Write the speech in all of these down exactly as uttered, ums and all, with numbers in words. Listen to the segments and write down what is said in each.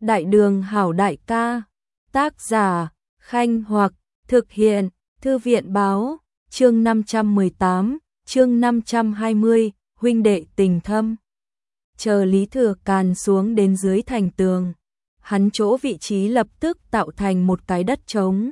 Đại đường hảo đại ca, tác giả, Khanh Hoặc, thực hiện, Thư viện báo, chương năm trăm mười tám, chương năm trăm hai mươi, huynh đệ tình thâm. Chờ Lý Thừa Càn xuống đến dưới thành tường, hắn chỗ vị trí lập tức tạo thành một cái đất trống.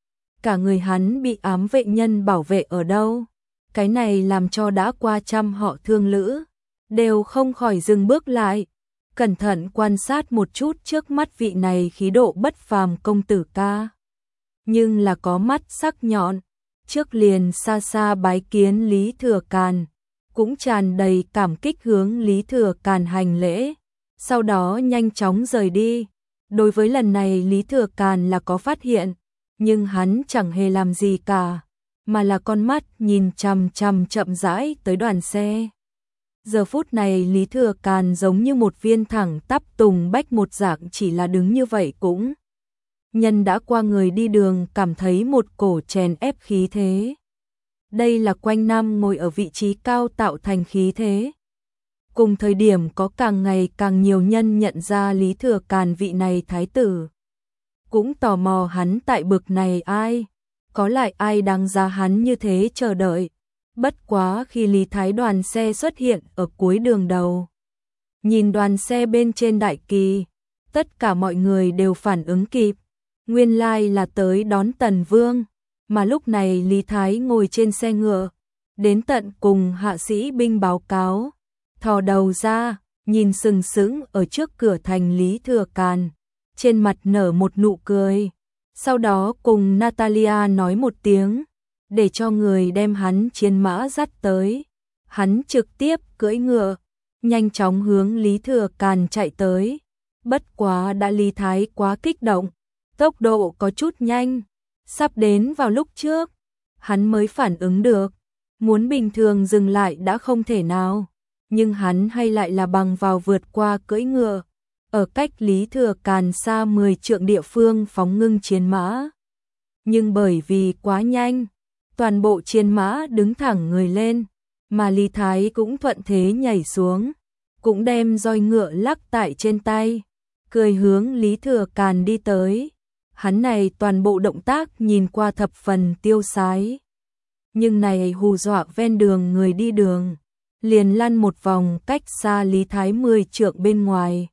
Cả người hắn bị ám vệ nhân bảo vệ ở đâu? Cái này làm cho đã qua trăm họ thương lữ, đều không khỏi dừng bước lại, cẩn thận quan sát một chút trước mắt vị này khí độ bất phàm công tử ca. Nhưng là có mắt sắc nhọn, trước liền xa xa bái kiến Lý Thừa Càn, cũng tràn đầy cảm kích hướng Lý Thừa Càn hành lễ, sau đó nhanh chóng rời đi. Đối với lần này Lý Thừa Càn là có phát hiện, nhưng hắn chẳng hề làm gì cả, mà là con mắt nhìn chằm chằm chậm rãi tới đoàn xe. Giờ phút này Lý Thừa Càn giống như một viên thẳng tắp tùng bách một dạng, chỉ là đứng như vậy cũng nhân đã qua người đi đường cảm thấy một cổ chèn ép khí thế. Đây là quanh năm ngồi ở vị trí cao tạo thành khí thế. Cùng thời điểm có càng ngày càng nhiều nhân nhận ra Lý Thừa Càn vị này thái tử, cũng tò mò hắn tại bực này ai, có lại ai đáng giá hắn như thế chờ đợi. Bất quá khi Lý Thái đoàn xe xuất hiện ở cuối đường đầu, nhìn đoàn xe bên trên đại kỳ, tất cả mọi người đều phản ứng kịp, nguyên lai là tới đón Tần Vương, mà lúc này Lý Thái ngồi trên xe ngựa, đến tận cùng hạ sĩ binh báo cáo, thò đầu ra, nhìn sừng sững ở trước cửa thành Lý Thừa Càn, trên mặt nở một nụ cười, sau đó cùng Natalia nói một tiếng, để cho người đem hắn chiến mã dắt tới. Hắn trực tiếp cưỡi ngựa, nhanh chóng hướng Lý Thừa Càn chạy tới. Bất quá đã Lý Thái quá kích động, tốc độ có chút nhanh, sắp đến vào lúc trước, hắn mới phản ứng được, muốn bình thường dừng lại đã không thể nào, nhưng hắn hay lại là bằng vào vượt qua cưỡi ngựa, ở cách Lý Thừa Càn xa mười trượng địa phương phóng ngưng chiến mã. Nhưng bởi vì quá nhanh, toàn bộ chiến mã đứng thẳng người lên, mà Lý Thái cũng thuận thế nhảy xuống, cũng đem roi ngựa lắc tại trên tay, cười hướng Lý Thừa Càn đi tới. Hắn này toàn bộ động tác nhìn qua thập phần tiêu sái, nhưng này hù dọa ven đường người đi đường, liền lăn một vòng cách xa Lý Thái mười trượng bên ngoài.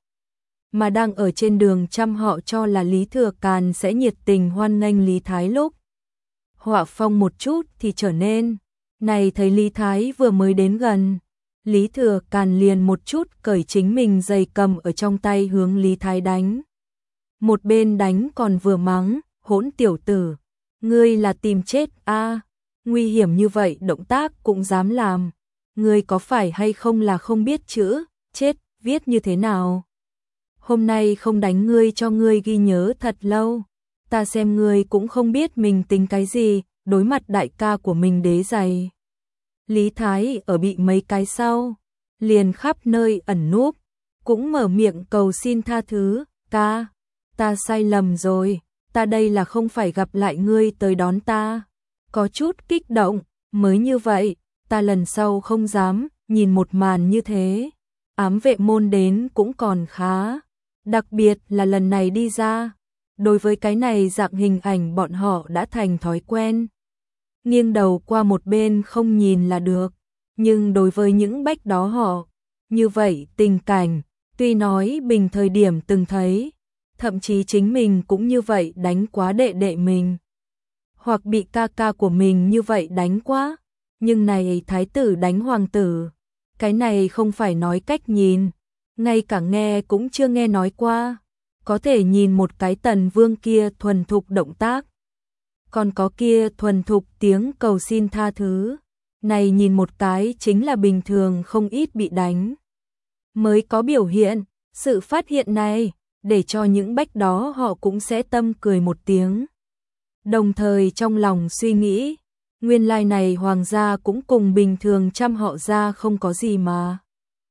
Mà đang ở trên đường trăm họ cho là Lý Thừa Càn sẽ nhiệt tình hoan nghênh Lý Thái lúc họa phong một chút thì trở nên, này thấy Lý Thái vừa mới đến gần, Lý Thừa Càn liền một chút cởi chính mình giày cầm ở trong tay hướng Lý Thái đánh. Một bên đánh còn vừa mắng, hỗn tiểu tử, ngươi là tìm chết a, à, nguy hiểm như vậy động tác cũng dám làm, ngươi có phải hay không là không biết chữ, chết, viết như thế nào? Hôm nay không đánh ngươi cho ngươi ghi nhớ thật lâu, ta xem ngươi cũng không biết mình tính cái gì, đối mặt đại ca của mình đế giày. Lý Thái ở bị mấy cái sau, liền khắp nơi ẩn núp, cũng mở miệng cầu xin tha thứ, ca, ta sai lầm rồi, ta đây là không phải gặp lại ngươi tới đón ta, có chút kích động, mới như vậy, ta lần sau không dám, nhìn một màn như thế, ám vệ môn đến cũng còn khá, đặc biệt là lần này đi ra. Đối với cái này dạng hình ảnh bọn họ đã thành thói quen, nghiêng đầu qua một bên không nhìn là được, nhưng đối với những bách đó họ, như vậy tình cảnh, tuy nói bình thời điểm từng thấy, thậm chí chính mình cũng như vậy đánh quá đệ đệ mình, hoặc bị ca ca của mình như vậy đánh quá, nhưng này thái tử đánh hoàng tử, cái này không phải nói cách nhìn, ngay cả nghe cũng chưa nghe nói qua. Có thể nhìn một cái Tần Vương kia thuần thục động tác, còn có kia thuần thục tiếng cầu xin tha thứ, này nhìn một cái chính là bình thường không ít bị đánh mới có biểu hiện. Sự phát hiện này để cho những bách đó họ cũng sẽ tâm cười một tiếng, đồng thời trong lòng suy nghĩ, nguyên lai này hoàng gia cũng cùng bình thường trăm họ gia không có gì mà.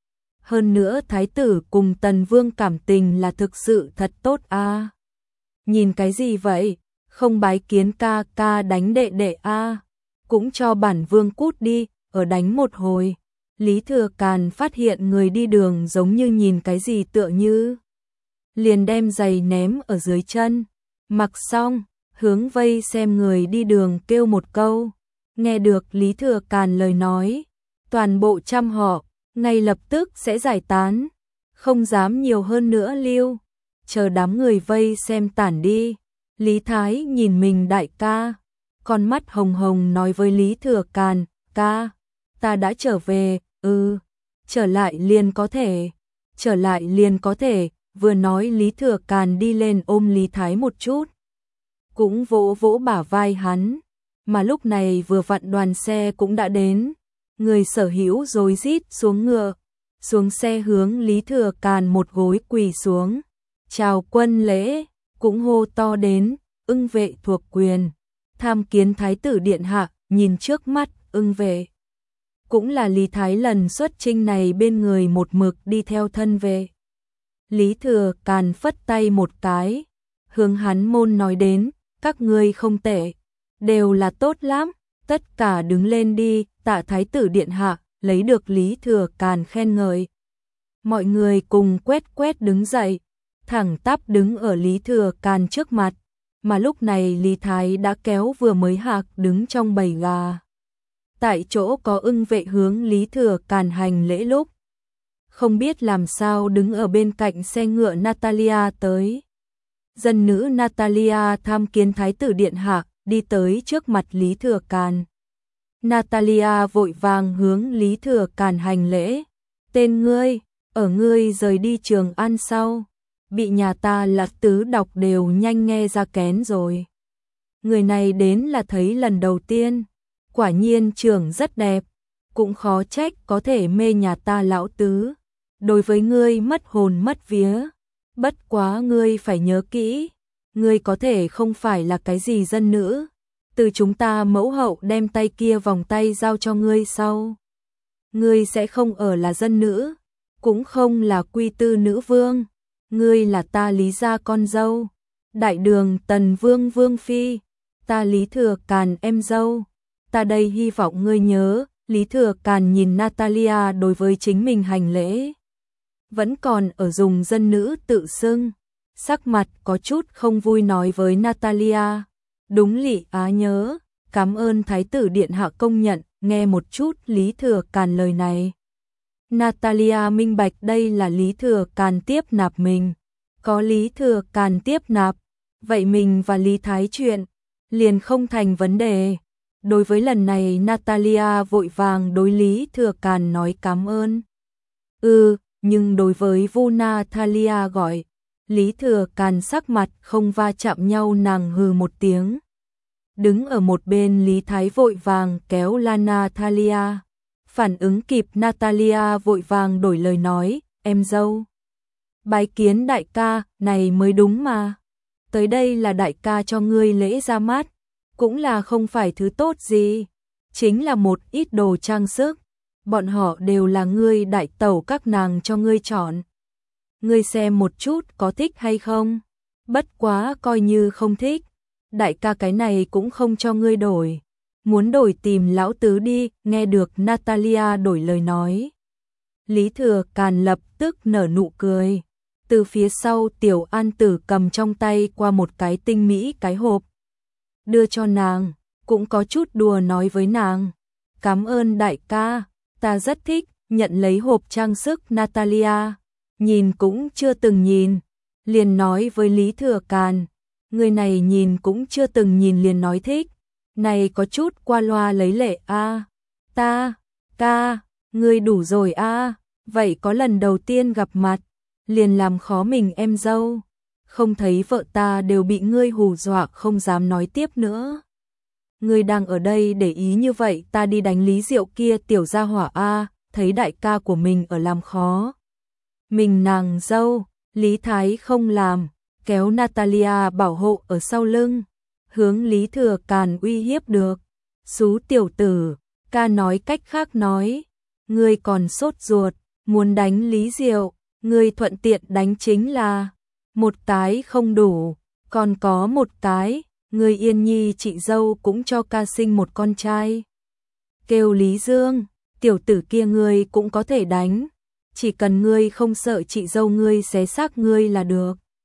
Hơn nữa thái tử cùng Tần Vương cảm tình là thực sự thật tốt a. À. Nhìn cái gì vậy, không bái kiến ca ca đánh đệ đệ a, à. Cũng cho bản vương cút đi, ở đánh một hồi. Lý Thừa Càn phát hiện người đi đường giống như nhìn cái gì tựa như liền đem giày ném ở dưới chân. Mặc xong, hướng vây xem người đi đường kêu một câu. Nghe được Lý Thừa Càn lời nói, toàn bộ trăm họ ngay lập tức sẽ giải tán, không dám nhiều hơn nữa lưu, chờ đám người vây xem tản đi. Lý Thái nhìn mình đại ca, con mắt hồng hồng nói với Lý Thừa Càn, ca, ta đã trở về, ừ, trở lại liền có thể, trở lại liền có thể, vừa nói Lý Thừa Càn đi lên ôm Lý Thái một chút, cũng vỗ vỗ bả vai hắn, mà lúc này vừa vặn đoàn xe cũng đã đến, người sở hữu rối rít xuống ngựa, xuống xe hướng Lý Thừa Càn một gối quỳ xuống, chào quân lễ, cũng hô to đến, ưng vệ thuộc quyền, tham kiến thái tử điện hạ, nhìn trước mắt, ưng vệ. Cũng là Lý Thái lần xuất chinh này bên người một mực đi theo thân vệ. Lý Thừa Càn phất tay một cái, hướng hắn môn nói đến, các ngươi không tệ, đều là tốt lắm, tất cả đứng lên đi, tạ thái tử điện hạ, lấy được Lý Thừa Càn khen ngợi. Mọi người cùng quét quét đứng dậy, thẳng tắp đứng ở Lý Thừa Càn trước mặt, mà lúc này Lý Thái đã kéo vừa mới hạc đứng trong bầy gà. Tại chỗ có ưng vệ hướng Lý Thừa Càn hành lễ lúc, không biết làm sao đứng ở bên cạnh xe ngựa Natalia tới. Dân nữ Natalia tham kiến thái tử điện hạ, đi tới trước mặt Lý Thừa Càn. Natalia vội vàng hướng Lý Thừa Càn hành lễ. Tên ngươi, ở ngươi rời đi Trường An sau, bị nhà ta lạc tứ đọc đều nhanh nghe ra kén rồi. Người này đến là thấy lần đầu tiên, quả nhiên trưởng rất đẹp, cũng khó trách có thể mê nhà ta lão tứ. Đối với ngươi mất hồn mất vía, bất quá ngươi phải nhớ kỹ, ngươi có thể không phải là cái gì dân nữ, từ chúng ta mẫu hậu đem tay kia vòng tay giao cho ngươi sau, ngươi sẽ không ở là dân nữ, cũng không là quy tư nữ vương, ngươi là ta Lý gia con dâu, đại đường Tần Vương Vương Phi, ta Lý Thừa Càn em dâu, ta đây hy vọng ngươi nhớ. Lý Thừa Càn nhìn Natalia đối với chính mình hành lễ, vẫn còn ở dùng dân nữ tự xưng, sắc mặt có chút không vui nói với Natalia, đúng lị á nhớ, cảm ơn thái tử điện hạ công nhận, nghe một chút Lý Thừa Càn lời này. Natalia minh bạch đây là Lý Thừa Càn tiếp nạp mình, có Lý Thừa Càn tiếp nạp, vậy mình và Lý Thái chuyện liền không thành vấn đề. Đối với lần này Natalia vội vàng đối Lý Thừa Càn nói cảm ơn. Ừ, nhưng đối với Vu Natalia gọi, Lý Thừa Càn sắc mặt không va chạm nhau, nàng hừ một tiếng. Đứng ở một bên Lý Thái vội vàng kéo la Natalia. Phản ứng kịp Natalia vội vàng đổi lời nói, em dâu. Bái kiến đại ca, này mới đúng mà. Tới đây là đại ca cho ngươi lễ ra mắt, cũng là không phải thứ tốt gì, chính là một ít đồ trang sức, bọn họ đều là ngươi đại tẩu các nàng cho ngươi chọn. Ngươi xem một chút có thích hay không, bất quá coi như không thích, đại ca cái này cũng không cho ngươi đổi, muốn đổi tìm lão tứ đi, nghe được Natalia đổi lời nói. Lý Thừa Càn lập tức nở nụ cười, từ phía sau Tiểu An Tử cầm trong tay qua một cái tinh mỹ cái hộp, đưa cho nàng, cũng có chút đùa nói với nàng, cảm ơn đại ca, ta rất thích, nhận lấy hộp trang sức Natalia, nhìn cũng chưa từng nhìn, liền nói với Lý Thừa Càn, người này nhìn cũng chưa từng nhìn liền nói thích, này có chút qua loa lấy lệ a. À, ta, ca, ngươi đủ rồi a, à, vậy có lần đầu tiên gặp mặt, liền làm khó mình em dâu. Không thấy vợ ta đều bị ngươi hù dọa không dám nói tiếp nữa. Ngươi đang ở đây để ý như vậy, ta đi đánh Lý Diệu kia tiểu gia hỏa a, thấy đại ca của mình ở làm khó. Mình nàng dâu, Lý Thái không làm, kéo Natalia bảo hộ ở sau lưng, hướng Lý Thừa Càn uy hiếp được. Xú tiểu tử, ca nói cách khác nói, ngươi còn sốt ruột, muốn đánh Lý Diệu, ngươi thuận tiện đánh chính là một cái không đủ, còn có một cái, người Yên Nhi chị dâu cũng cho ca sinh một con trai. Kêu Lý Dương, tiểu tử kia ngươi cũng có thể đánh, chỉ cần ngươi không sợ chị dâu ngươi xé xác ngươi là được.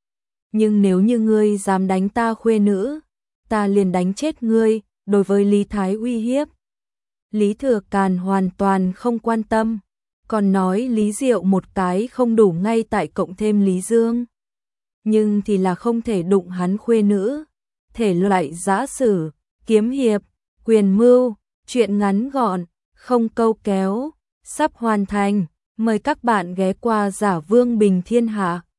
nhưng nếu như ngươi dám đánh ta khuê nữ, ta liền đánh chết ngươi. Đối với Lý Thái uy hiếp, Lý Thừa Càn hoàn toàn không quan tâm, còn nói Lý Diệu một cái không đủ ngay tại cộng thêm Lý Dương. Nhưng thì là không thể đụng hắn khuê nữ, thể loại giã sử, kiếm hiệp, quyền mưu, chuyện ngắn gọn, không câu kéo, sắp hoàn thành. Mời các bạn ghé qua Giả Vương Bình Thiên Hạ.